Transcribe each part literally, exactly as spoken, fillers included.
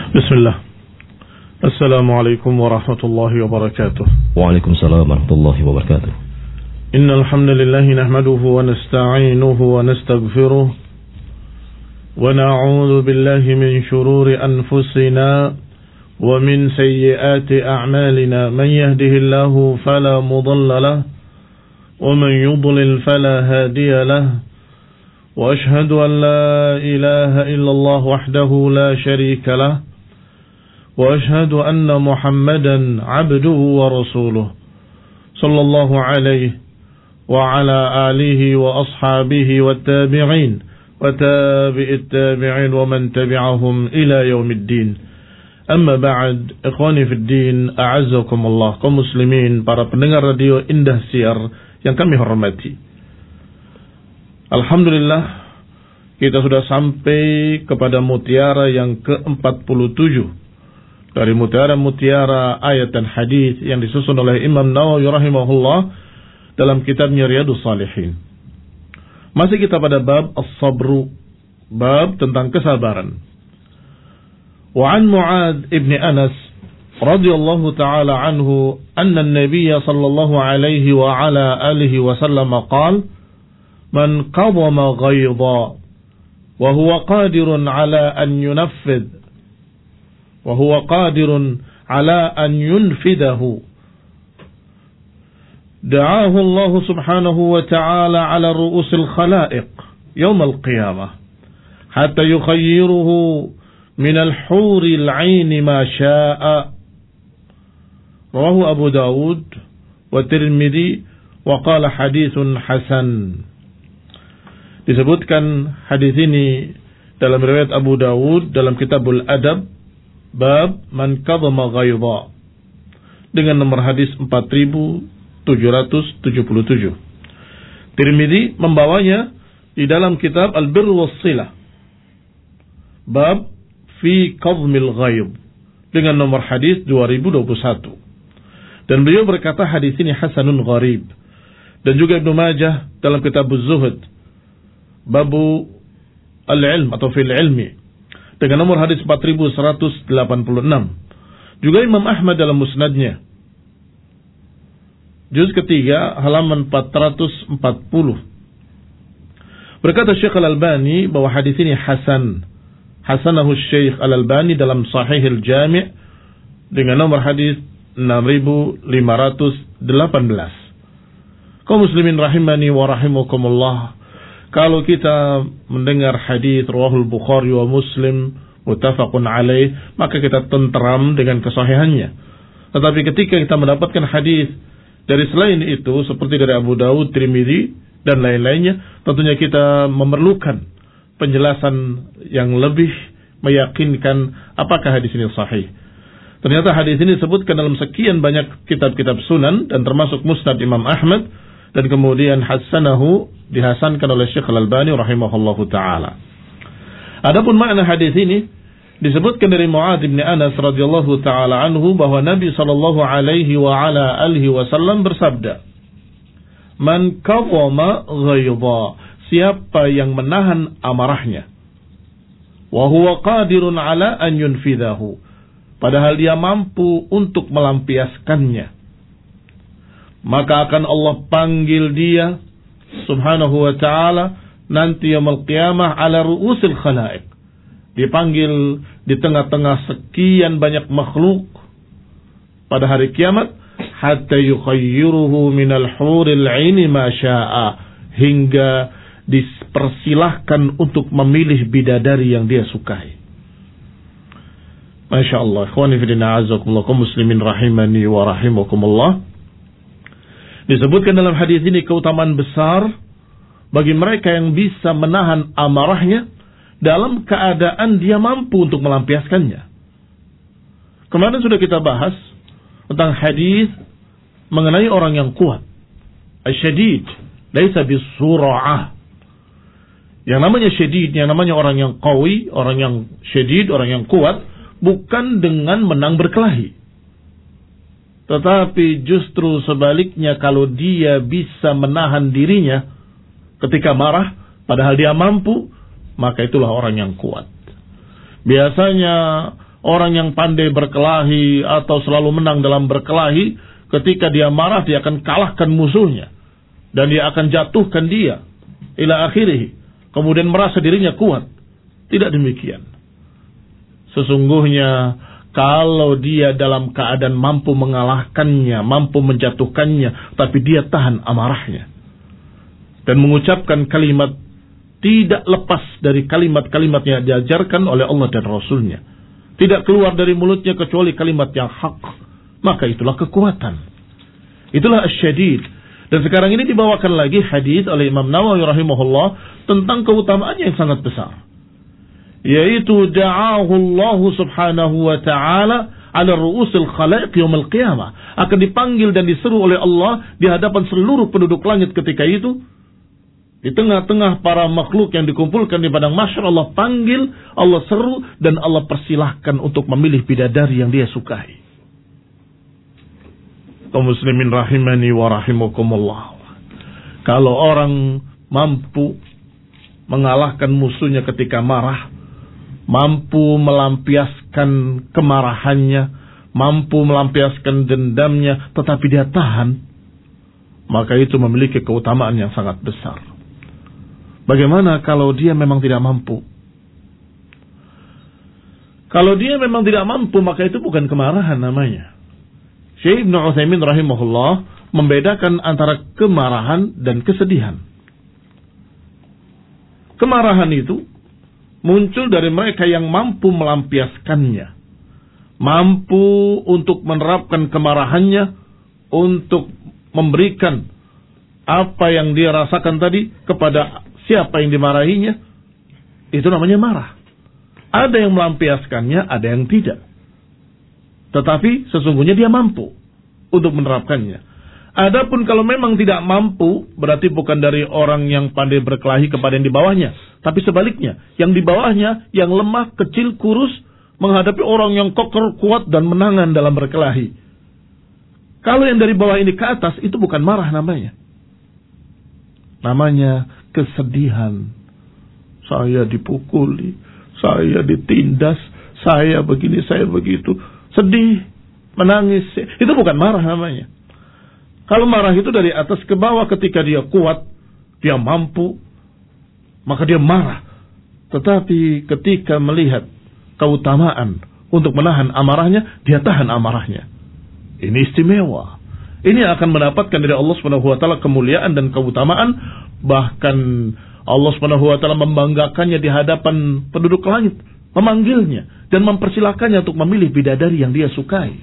بسم الله. السلام عليكم ورحمة الله وبركاته. وعليكم السلام ورحمة الله وبركاته. إن الحمد لله نحمده ونستعينه ونستغفره ونعوذ بالله من شرور أنفسنا ومن سيئات أعمالنا. من يهده الله فلا مضل له ومن يضلل فلا هادي له وأشهد أن لا إله إلا الله وحده لا شريك له وأشهد أن محمدا عبده ورسوله صلى الله عليه وعلى آله وأصحابه والتابعين وتابع التابعين ومن تبعهم إلى يوم الدين. أما بعد، إخواني في الدين, أعزكم الله, kaum muslimin, para pendengar radio Indah Siar yang kami hormati. Alhamdulillah, kita sudah sampai kepada mutiara yang ke empat puluh tujuh dari mutiara-mutiara ayat dan hadis yang disusun oleh Imam Nawawi rahimahullah dalam kitabnya Riyadhus Shalihin. Masih kita pada bab as-sabru, bab tentang kesabaran. Wa an Mu'adz ibn Anas radhiyallahu ta'ala anhu anna an-nabiy sallallahu alaihi wa ala alihi wa sallam qala man qadama ghayda wa huwa qadirun ala an yunaffidh وهو قادر على أن ينفذه دعاه الله سبحانه وتعالى على رؤوس الخلائق يوم القيامة حتى يخيره من الحور العين ما شاء. رواه أبو داود والترمذي وقال حديث حسن. Disebutkan hadis ini dalam riwayat Abu Dawud dalam Kitabul Adab, bab man qadama ghayda, dengan nomor hadis empat ribu tujuh ratus tujuh puluh tujuh. Tirmidzi membawanya di dalam kitab Al-Birr was-Silah, bab fi qadmil ghayd, dengan nomor hadis dua ribu dua puluh satu. Dan beliau berkata hadis ini hasanun gharib. Dan juga Ibnu Majah dalam kitab Az-Zuhd, babu al-ilm atau fil ilmi, dengan nomor hadis empat ribu seratus delapan puluh enam. Juga Imam Ahmad dalam musnadnya, juz ketiga halaman empat ratus empat puluh. Berkata Syekh Al-Albani bahwa hadis ini hasan. Hasanahu Syekh Al-Albani dalam Sahihul Jami' dengan nomor hadis enam ribu lima ratus delapan belas. Kaum muslimin rahimani wa rahimakumullah, kalau kita mendengar hadis rawahul Bukhari wa Muslim muttafaqun alaih, maka kita tenteram dengan kesahihannya. Tetapi ketika kita mendapatkan hadis dari selain itu seperti dari Abu Dawud, Tirmidzi dan lain-lainnya, tentunya kita memerlukan penjelasan yang lebih meyakinkan apakah hadis ini sahih. Ternyata hadis ini disebutkan dalam sekian banyak kitab-kitab sunan dan termasuk Musnad Imam Ahmad, dan kemudian hasanahu, dihasankan oleh Syekh Al-Albani rahimahullahu ta'ala. Adapun makna hadis ini disebutkan dari Mu'adz bin Anas radhiyallahu ta'ala anhu bahwa Nabi sallallahu alaihi wa ala alihi wasallam bersabda, man qadama ghayda, siapa yang menahan amarahnya, wa huwa qadirun ala an yunfidhahu, padahal dia mampu untuk melampiaskannya, maka akan Allah panggil dia subhanahu wa ta'ala nanti yaumul qiyamah ala ru'usil khala'iq, dipanggil di tengah-tengah sekian banyak makhluk pada hari kiamat, hatta yukhayyiruhu minal huril 'aini ma syaa, hingga dipersilahkan untuk memilih bidadari yang dia sukai. Masya Allah, ikhwani fillah a'azzakumullah, kaum muslimin rahimani wa rahimakumullah. Disebutkan dalam hadis ini keutamaan besar bagi mereka yang bisa menahan amarahnya dalam keadaan dia mampu untuk melampiaskannya. Kemarin sudah kita bahas tentang hadis mengenai orang yang kuat. Asyadid laisa bisura'ah. Yang namanya syadid, yang namanya orang yang qawi, orang yang syadid, orang yang kuat, bukan dengan menang berkelahi. Tetapi justru sebaliknya, kalau dia bisa menahan dirinya ketika marah, padahal dia mampu, maka itulah orang yang kuat. Biasanya Orang yang pandai berkelahi atau selalu menang dalam berkelahi, ketika dia marah dia akan kalahkan musuhnya dan dia akan jatuhkan dia ila akhirih, kemudian merasa dirinya kuat. Tidak demikian. Sesungguhnya kalau dia dalam keadaan mampu mengalahkannya, mampu menjatuhkannya, tapi dia tahan amarahnya dan mengucapkan kalimat tidak lepas dari kalimat-kalimat yang diajarkan oleh Allah dan Rasulnya, tidak keluar dari mulutnya kecuali kalimat yang hak, maka itulah kekuatan. Itulah asyadid. Dan sekarang ini dibawakan lagi hadis oleh Imam Nawawi rahimahullah tentang keutamaan yang sangat besar, yaitu da'ahu Allah subhanahu wa ta'ala ala ru'usil khalaiq yaumil qiyamah, akan dipanggil dan diseru oleh Allah di hadapan seluruh penduduk langit ketika itu. Di tengah-tengah para makhluk yang dikumpulkan di padang mahsyar, Allah panggil, Allah seru, dan Allah persilahkan untuk memilih bidadari yang dia sukai. Kaum muslimin rahimani wa rahimakumullah. Kalau orang mampu mengalahkan musuhnya ketika marah, mampu melampiaskan kemarahannya, mampu melampiaskan dendamnya, tetapi dia tahan, maka itu memiliki keutamaan yang sangat besar. Bagaimana kalau dia memang tidak mampu? Kalau dia memang tidak mampu, maka itu bukan kemarahan namanya. Syekh Ibnu Utsaimin rahimahullah membedakan antara kemarahan dan kesedihan. Kemarahan itu muncul dari mereka yang mampu melampiaskannya, mampu untuk menerapkan kemarahannya, untuk memberikan apa yang dia rasakan tadi kepada siapa yang dimarahinya. Itu namanya marah. Ada yang melampiaskannya, ada yang tidak. Tetapi sesungguhnya dia mampu untuk menerapkannya. Adapun kalau memang tidak mampu, berarti bukan dari orang yang pandai berkelahi kepada yang di bawahnya, tapi sebaliknya, yang di bawahnya yang lemah, kecil, kurus, menghadapi orang yang kokoh, kuat dan menangan dalam berkelahi. Kalau yang dari bawah ini ke atas, itu bukan marah namanya. Namanya kesedihan. Saya dipukuli, saya ditindas, saya begini, saya begitu. Sedih, menangis. Itu bukan marah namanya. Kalau marah itu dari atas ke bawah, ketika dia kuat, dia mampu, maka dia marah. Tetapi ketika melihat keutamaan untuk menahan amarahnya, dia tahan amarahnya. Ini istimewa. Ini akan mendapatkan dari Allah Subhanahu wa taala kemuliaan dan keutamaan. Bahkan Allah Subhanahu wa taala membanggakannya di hadapan penduduk langit, memanggilnya dan mempersilakannya untuk memilih bidadari yang dia sukai.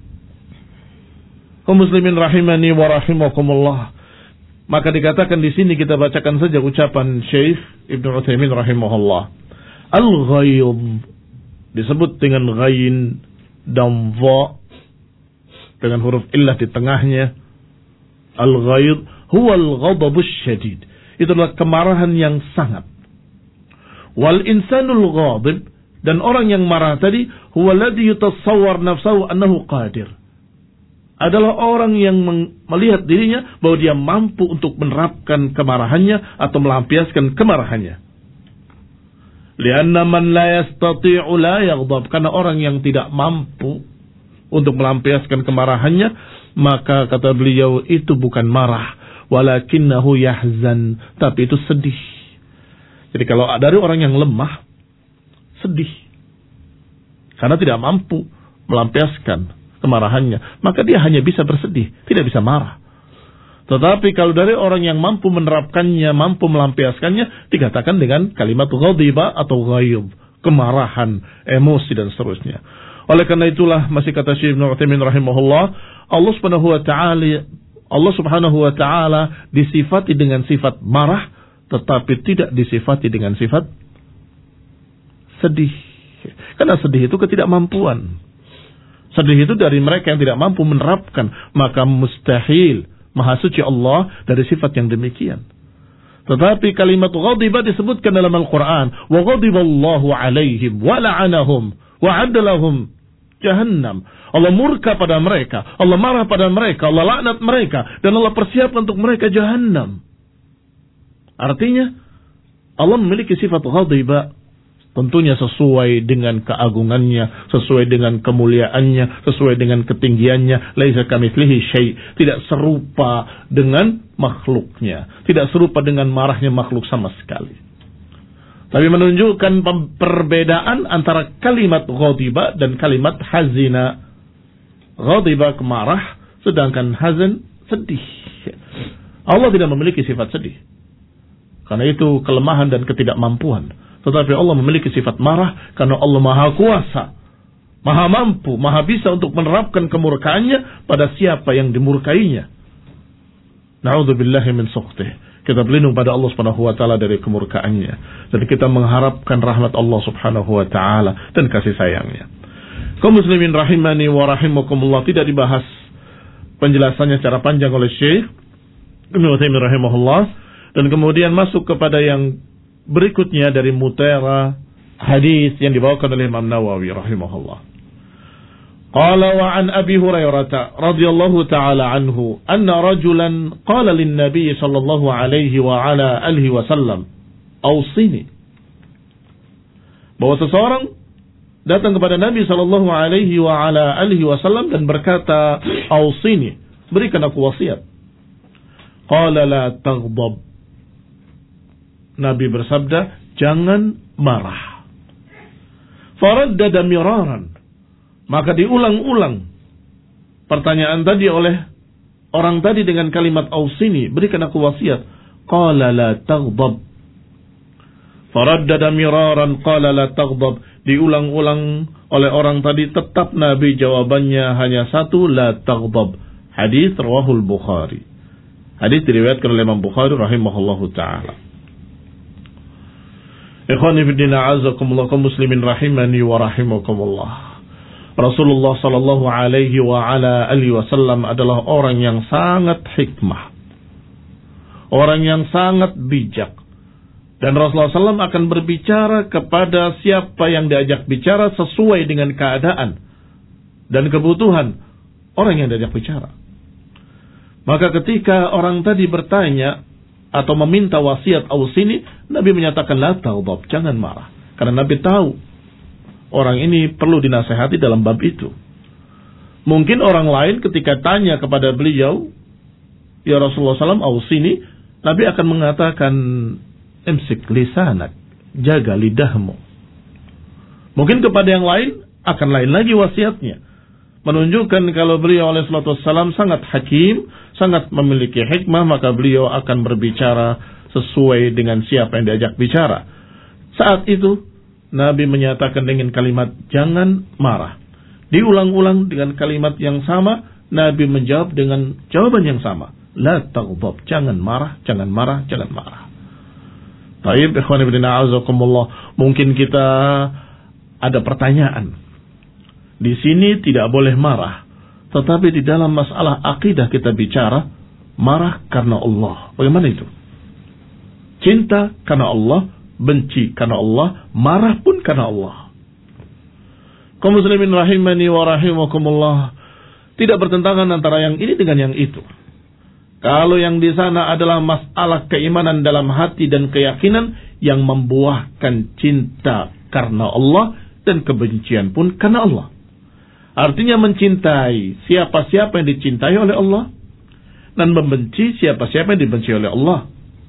Kaum muslimin rahimani wa rahimakumullah. Maka dikatakan di sini, kita bacakan saja ucapan Syekh Ibnu Utsaimin rahimahullah. Al-ghaidh disebut dengan ghain dan dha dengan huruf illah di tengahnya. Al-ghaidh huwa al-ghadabus syadid. Itu adalah kemarahan yang sangat. Wal insanul ghadib, dan orang yang marah tadi, huwa alladhi yutasawwar nafsahu annahu qadir. Adalah orang yang melihat dirinya bahwa dia mampu untuk menerapkan kemarahannya atau melampiaskan kemarahannya. Lianna man la yastati'u la yaghdab, karena orang yang tidak mampu untuk melampiaskan kemarahannya, maka kata beliau itu bukan marah, walakinnahu yahzan, tapi itu sedih. Jadi kalau dari orang yang lemah, sedih karena tidak mampu melampiaskan kemarahannya, maka dia hanya bisa bersedih, tidak bisa marah. Tetapi kalau dari orang yang mampu menerapkannya, mampu melampiaskannya, dikatakan dengan kalimat ghadiba atau ghaidh, kemarahan, emosi dan seterusnya. Oleh karena itulah, masih kata Syekh Ibnu Utsaimin rahimahullah, Allah Subhanahu wa taala Allah Subhanahu wa taala disifati dengan sifat marah, tetapi tidak disifati dengan sifat sedih. Karena sedih itu ketidakmampuan. Sedih itu dari mereka yang tidak mampu menerapkan, maka mustahil Maha Suci Allah dari sifat yang demikian. Tetapi kalimat ghadiba disebutkan dalam Al-Quran. Wa ghadiballahu alaihim wa la'anahum wa adalahum jahannam. Allah murka pada mereka, Allah marah pada mereka, Allah laknat mereka, dan Allah persiapkan untuk mereka jahannam. Artinya Allah memiliki sifat ghadiba, Tentunya sesuai dengan keagungannya, sesuai dengan kemuliaannya, sesuai dengan ketinggiannya. Laisa kamitslihi syai', tidak serupa dengan makhluknya, tidak serupa dengan marahnya makhluk sama sekali. Tapi menunjukkan perbedaan antara kalimat ghadiba dan kalimat hazina. Ghadiba kemarah, sedangkan hazan sedih. Allah tidak memiliki sifat sedih. Karena itu kelemahan dan ketidakmampuan. Tetapi Allah memiliki sifat marah karena Allah Maha Kuasa, Maha Mampu, Maha Bisa untuk menerapkan kemurkaannya pada siapa yang dimurkainya. Na'udzubillahi min sukhtihi. Kita berlindung pada Allah Subhanahu wa taala dari kemurkaannya, dan kita mengharapkan rahmat Allah Subhanahu wa taala dan kasih sayangnya. Kaum muslimin rahimani wa rahimakumullah, tidak dibahas penjelasannya secara panjang oleh Syekh Ibnu Utsaimin rahimahullah, dan kemudian masuk kepada yang berikutnya dari mutera hadis yang dibawakan oleh Imam Nawawi rahimahullah. Qala wa an Abi Hurairah radhiyallahu ta'ala anhu anna rajulan qala lin Nabi sallallahu alaihi wa ala alihi wasallam awsini. Bahwa seseorang datang kepada Nabi sallallahu alaihi wa ala alihi wasallam dan berkata, awsini, berikan aku wasiat. Qala la taghdab. Nabi bersabda, jangan marah. Faraddada miraran. Maka diulang-ulang pertanyaan tadi oleh orang tadi dengan kalimat ausini, berikan aku wasiat. Qala la taghdab. Faraddada miraran qala la taghdab. Diulang-ulang oleh orang tadi, tetap Nabi jawabannya hanya satu, la taghdab. Hadis rawahul Bukhari. Hadis diriwayatkan oleh Imam Bukhari rahimahullahu ta'ala. Ikhwani fiddina azakumullah, kaum muslimin rahimani wa rahimakumullah. Rasulullah sallallahu alaihi wa ala alihi wasallam adalah orang yang sangat hikmah, orang yang sangat bijak. Dan Rasulullah sallallahu alaihi wasallam akan berbicara kepada siapa yang diajak bicara sesuai dengan keadaan dan kebutuhan orang yang diajak bicara. Maka ketika orang tadi bertanya atau meminta wasiat ausini, Nabi menyatakan la taghdab, jangan marah. Karena Nabi tahu orang ini perlu dinasehati dalam bab itu. Mungkin orang lain ketika tanya kepada beliau, ya Rasulullah sallallahu alaihi wasallam ausini, Nabi akan mengatakan imsik lisanak, jaga lidahmu. Mungkin kepada yang lain akan lain lagi wasiatnya. Menunjukkan kalau beliau alaihi salatu wassalam sangat hakim, sangat memiliki hikmah, maka beliau akan berbicara sesuai dengan siapa yang diajak bicara. Saat itu Nabi menyatakan dengan kalimat jangan marah. Diulang-ulang dengan kalimat yang sama, Nabi menjawab dengan jawaban yang sama. La taghdab, jangan marah, jangan marah, jangan marah. Baik, ikhwan fillah a'azakumullah, mungkin kita ada pertanyaan. Di sini tidak boleh marah, tetapi di dalam masalah akidah kita bicara marah karena Allah. Bagaimana itu? Cinta karena Allah, benci karena Allah, marah pun karena Allah. Kaum muslimin rahimani wa rahimakumullah, tidak bertentangan antara yang ini dengan yang itu. Kalau yang di sana adalah masalah keimanan dalam hati dan keyakinan yang membuahkan cinta karena Allah dan kebencian pun karena Allah. Artinya mencintai siapa-siapa yang dicintai oleh Allah dan membenci siapa-siapa yang dibenci oleh Allah.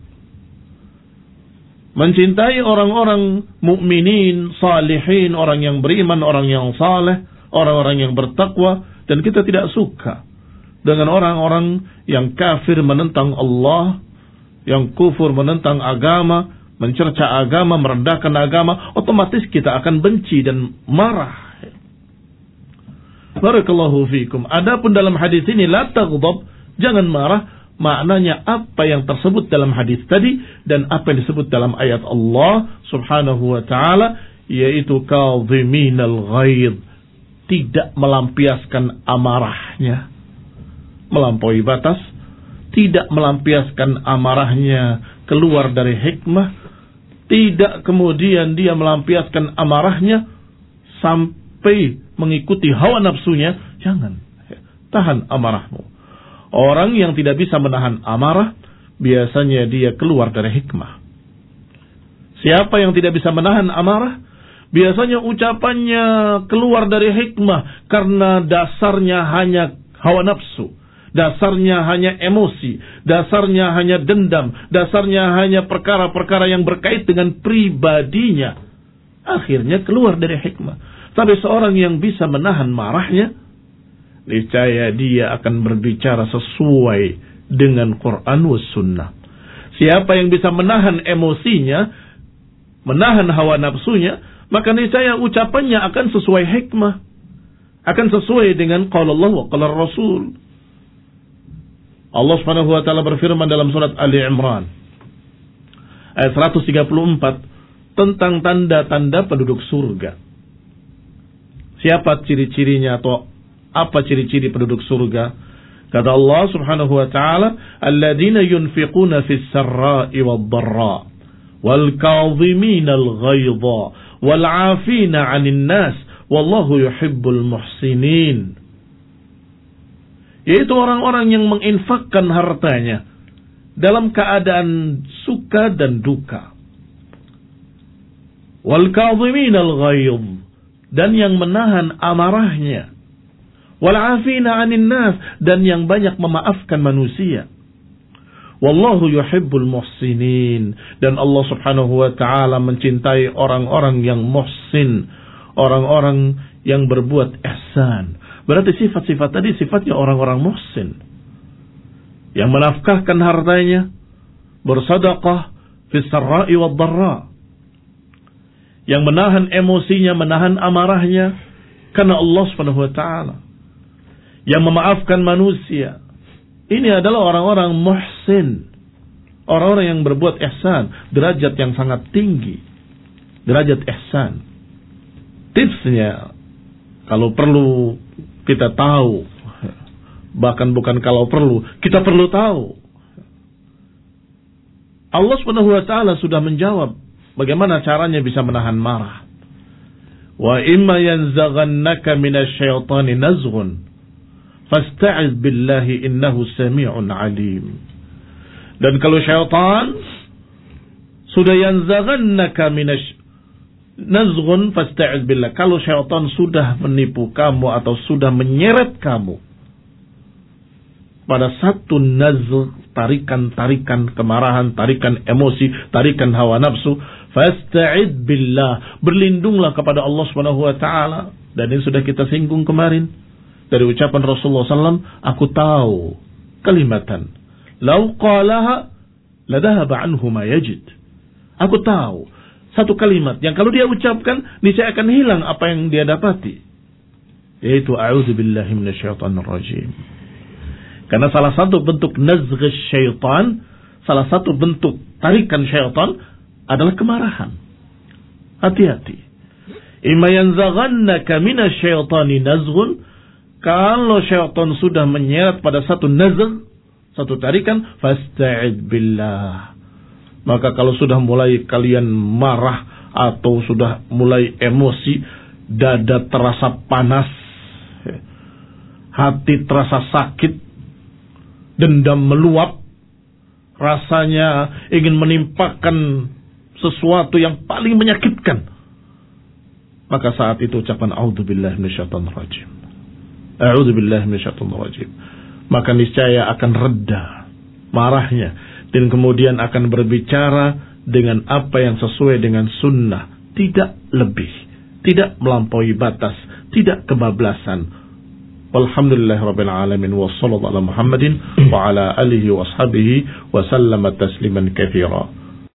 Mencintai orang-orang mukminin, salihin, orang yang beriman, orang yang saleh, orang-orang yang bertakwa, dan kita tidak suka dengan orang-orang yang kafir menentang Allah, yang kufur menentang agama, mencerca agama, merendahkan agama, otomatis kita akan benci dan marah. Barakallahu fikum. Adapun dalam hadis ini la taghdab, jangan marah, maknanya apa yang tersebut dalam hadis tadi dan apa yang disebut dalam ayat Allah Subhanahu wa taala, yaitu kadhiminal ghaidh, tidak melampiaskan amarahnya melampaui batas, tidak melampiaskan amarahnya keluar dari hikmah, tidak kemudian dia melampiaskan amarahnya sampai mengikuti hawa nafsunya. Jangan, tahan amarahmu. Orang yang tidak bisa menahan amarah, biasanya dia keluar dari hikmah. Siapa yang tidak bisa menahan amarah, Biasanya ucapannya keluar dari hikmah karena dasarnya hanya hawa nafsu, dasarnya hanya emosi, dasarnya hanya dendam, dasarnya hanya perkara-perkara yang berkait dengan pribadinya. Akhirnya keluar dari hikmah. Tapi seorang yang bisa menahan marahnya, niscaya dia akan berbicara sesuai dengan Quran was sunnah. Siapa yang bisa menahan emosinya, menahan hawa nafsunya, maka niscaya ucapannya akan sesuai hikmah, akan sesuai dengan qala Allah wa qala Rasul. Allah Subhanahu wa taala berfirman dalam surat Ali Imran ayat seratus tiga puluh empat tentang tanda-tanda penduduk surga. Siapa ciri-cirinya atau apa ciri-ciri penduduk surga? Kata Allah Subhanahu wa taala, "Alladzina yunfiquna fis sarra'i wad-dharra wal kadhimina al-ghaidha wal 'afina 'anil nas wallahu yuhibbul muhsinin." Yaitu orang-orang yang menginfakkan hartanya dalam keadaan suka dan duka. Wal kadhimina al-ghaidh, dan yang menahan amarahnya. Wal 'afina 'anil nas, dan yang banyak memaafkan manusia. Wallahu yuhibbul muhsinin, dan Allah Subhanahu wa taala mencintai orang-orang yang muhsin, orang-orang yang berbuat ihsan. Berarti sifat-sifat tadi sifatnya orang-orang muhsin, yang menafkahkan hartanya, bersedekah fis sarra'i wad dharra, yang menahan emosinya, menahan amarahnya karena Allah Subhanahu wa taala, yang memaafkan manusia. Ini adalah orang-orang muhsin, orang-orang yang berbuat ihsan, derajat yang sangat tinggi, derajat ihsan. Tipsnya, kalau perlu kita tahu, bahkan bukan kalau perlu, kita perlu tahu. Allah Subhanahu wa taala sudah menjawab bagaimana caranya bisa menahan marah. Wa imma yanzaghannaka minasyaitani nazghun fasta'iz billahi innahu sami'un alim. Dan kalau syaitan sudah yanzaghannaka minash nazghun fasta'iz billah, kalau syaitan sudah menipu kamu atau sudah menyeret kamu pada satu nazgh, tarikan-tarikan kemarahan, tarikan emosi, tarikan hawa nafsu, fasta'id billah, berlindunglah kepada Allah Subhanahu wa taala. Dan ini sudah kita singgung kemarin dari ucapan Rasulullah sallallahu alaihi wasallam, aku tahu kalimatan law qalaha ladhahaba anhu ma yajid. Aku tahu satu kalimat yang kalau dia ucapkan niscaya akan hilang apa yang dia dapati, yaitu a'udzubillahi minasyaitonir rajim. Karena salah satu bentuk nazgh syaitan, salah satu bentuk tarikan syaitan adalah kemarahan. Hati-hati. Imma yanzaghannaka minasyaitani nazghun, kalau syaitan sudah menyeret pada satu nazgh, satu tarikan, fasta'id billah. Maka kalau sudah mulai kalian marah atau sudah mulai emosi, dada terasa panas, hati terasa sakit, dendam meluap, rasanya ingin menimpakan sesuatu yang paling menyakitkan, maka saat itu ucapan a'udzubillahi minasyaitonir rajim, a'udzubillahi minasyaitonir rajim, maka niscaya akan reda marahnya dan kemudian akan berbicara dengan apa yang sesuai dengan sunnah, tidak lebih, tidak melampaui batas, tidak kebablasan. Walhamdulillahi rabbil alamin, wa sallallahu ala Muhammadin wa ala alihi wa ashabihi wa sallama tasliman katsira.